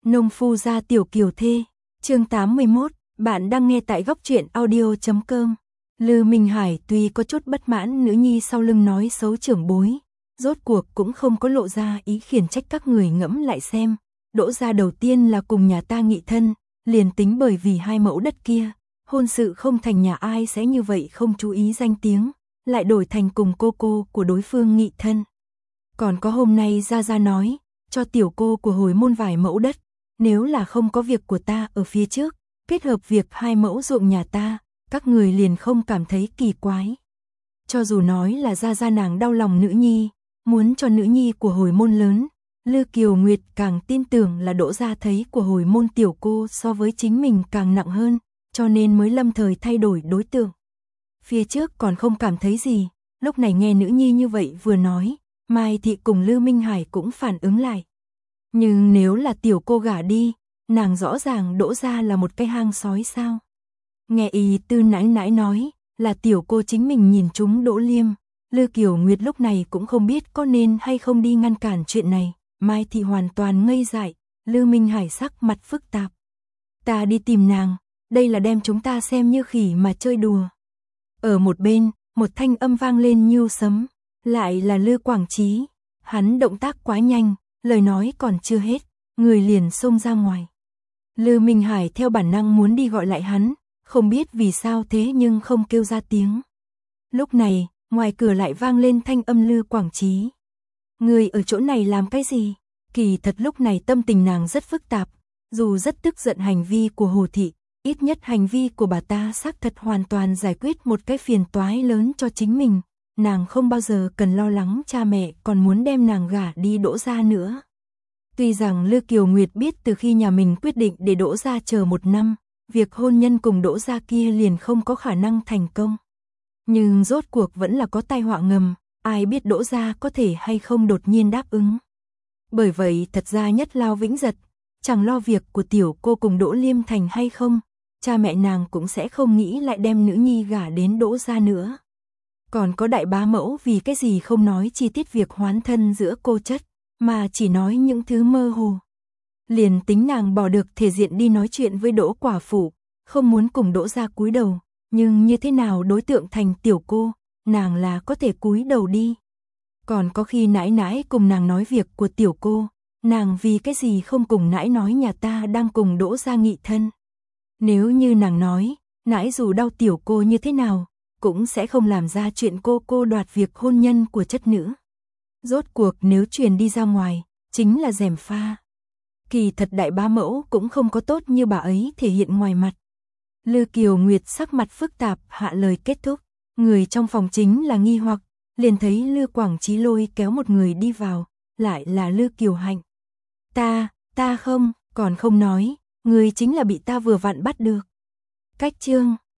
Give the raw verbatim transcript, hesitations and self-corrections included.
Nông phu gia tiểu kiều thê, chương tám mươi mốt, bạn đang nghe tại góc truyện audio chấm com. Lư Minh Hải tuy có chút bất mãn nữ nhi sau lưng nói xấu trưởng bối, rốt cuộc cũng không có lộ ra ý khiển trách các người ngẫm lại xem. Đỗ gia đầu tiên là cùng nhà ta nghị thân, liền tính bởi vì hai mẫu đất kia, hôn sự không thành nhà ai sẽ như vậy không chú ý danh tiếng, lại đổi thành cùng cô cô của đối phương nghị thân. Còn có hôm nay Gia Gia nói, cho tiểu cô của hồi môn vài mẫu đất, nếu là không có việc của ta ở phía trước, kết hợp việc hai mẫu ruộng nhà ta, các người liền không cảm thấy kỳ quái. Cho dù nói là Gia Gia nàng đau lòng nữ nhi, muốn cho nữ nhi của hồi môn lớn, Lư Kiều Nguyệt càng tin tưởng là Đỗ gia thấy của hồi môn tiểu cô so với chính mình càng nặng hơn, cho nên mới lâm thời thay đổi đối tượng. Phía trước còn không cảm thấy gì, lúc này nghe nữ nhi như vậy vừa nói, Mai Thị cùng Lư Minh Hải cũng phản ứng lại. Nhưng nếu là tiểu cô gả đi, nàng rõ ràng Đỗ gia là một cái hang sói sao? Nghe y tư nãi nãi nói, là tiểu cô chính mình nhìn trúng Đỗ Liêm, Lư Kiều Nguyệt lúc này cũng không biết có nên hay không đi ngăn cản chuyện này. Mai Thị hoàn toàn ngây dại, Lư Minh Hải sắc mặt phức tạp. Ta đi tìm nàng, đây là đem chúng ta xem như khỉ mà chơi đùa. Ở một bên, một thanh âm vang lên như sấm, lại là Lư Quảng Chí. Hắn động tác quá nhanh, lời nói còn chưa hết, người liền xông ra ngoài. Lư Minh Hải theo bản năng muốn đi gọi lại hắn, không biết vì sao thế nhưng không kêu ra tiếng. Lúc này, ngoài cửa lại vang lên thanh âm Lư Quảng Chí. Người ở chỗ này làm cái gì? Kỳ thật lúc này tâm tình nàng rất phức tạp, dù rất tức giận hành vi của Hồ Thị, ít nhất hành vi của bà ta xác thật hoàn toàn giải quyết một cái phiền toái lớn cho chính mình. Nàng không bao giờ cần lo lắng cha mẹ còn muốn đem nàng gả đi Đỗ gia nữa. Tuy rằng Lư Kiều Nguyệt biết từ khi nhà mình quyết định để Đỗ gia chờ một năm, việc hôn nhân cùng Đỗ gia kia liền không có khả năng thành công. Nhưng rốt cuộc vẫn là có tai họa ngầm, ai biết Đỗ gia có thể hay không đột nhiên đáp ứng. Bởi vậy thật ra nhất lao vĩnh giật, chẳng lo việc của tiểu cô cùng Đỗ Liêm thành hay không, cha mẹ nàng cũng sẽ không nghĩ lại đem nữ nhi gả đến Đỗ gia nữa. Còn có đại bá mẫu vì cái gì không nói chi tiết việc hoán thân giữa cô chất, mà chỉ nói những thứ mơ hồ. Liền tính nàng bỏ được thể diện đi nói chuyện với Đỗ quả phụ, không muốn cùng Đỗ gia cúi đầu, nhưng như thế nào đối tượng thành tiểu cô, nàng là có thể cúi đầu đi. Còn có khi nãi nãi cùng nàng nói việc của tiểu cô, nàng vì cái gì không cùng nãi nói nhà ta đang cùng Đỗ gia nghị thân. Nếu như nàng nói, nãi dù đau tiểu cô như thế nào, cũng sẽ không làm ra chuyện cô cô đoạt việc hôn nhân của chất nữ. Rốt cuộc nếu truyền đi ra ngoài, chính là gièm pha. Kỳ thật đại bá mẫu cũng không có tốt như bà ấy thể hiện ngoài mặt. Lư Kiều Nguyệt sắc mặt phức tạp hạ lời kết thúc, người trong phòng chính là nghi hoặc, liền thấy Lư Quảng Chí lôi kéo một người đi vào, lại là Lư Kiều Hạnh. Ta, ta không, còn không nói, người chính là bị ta vừa vặn bắt được. Cách chương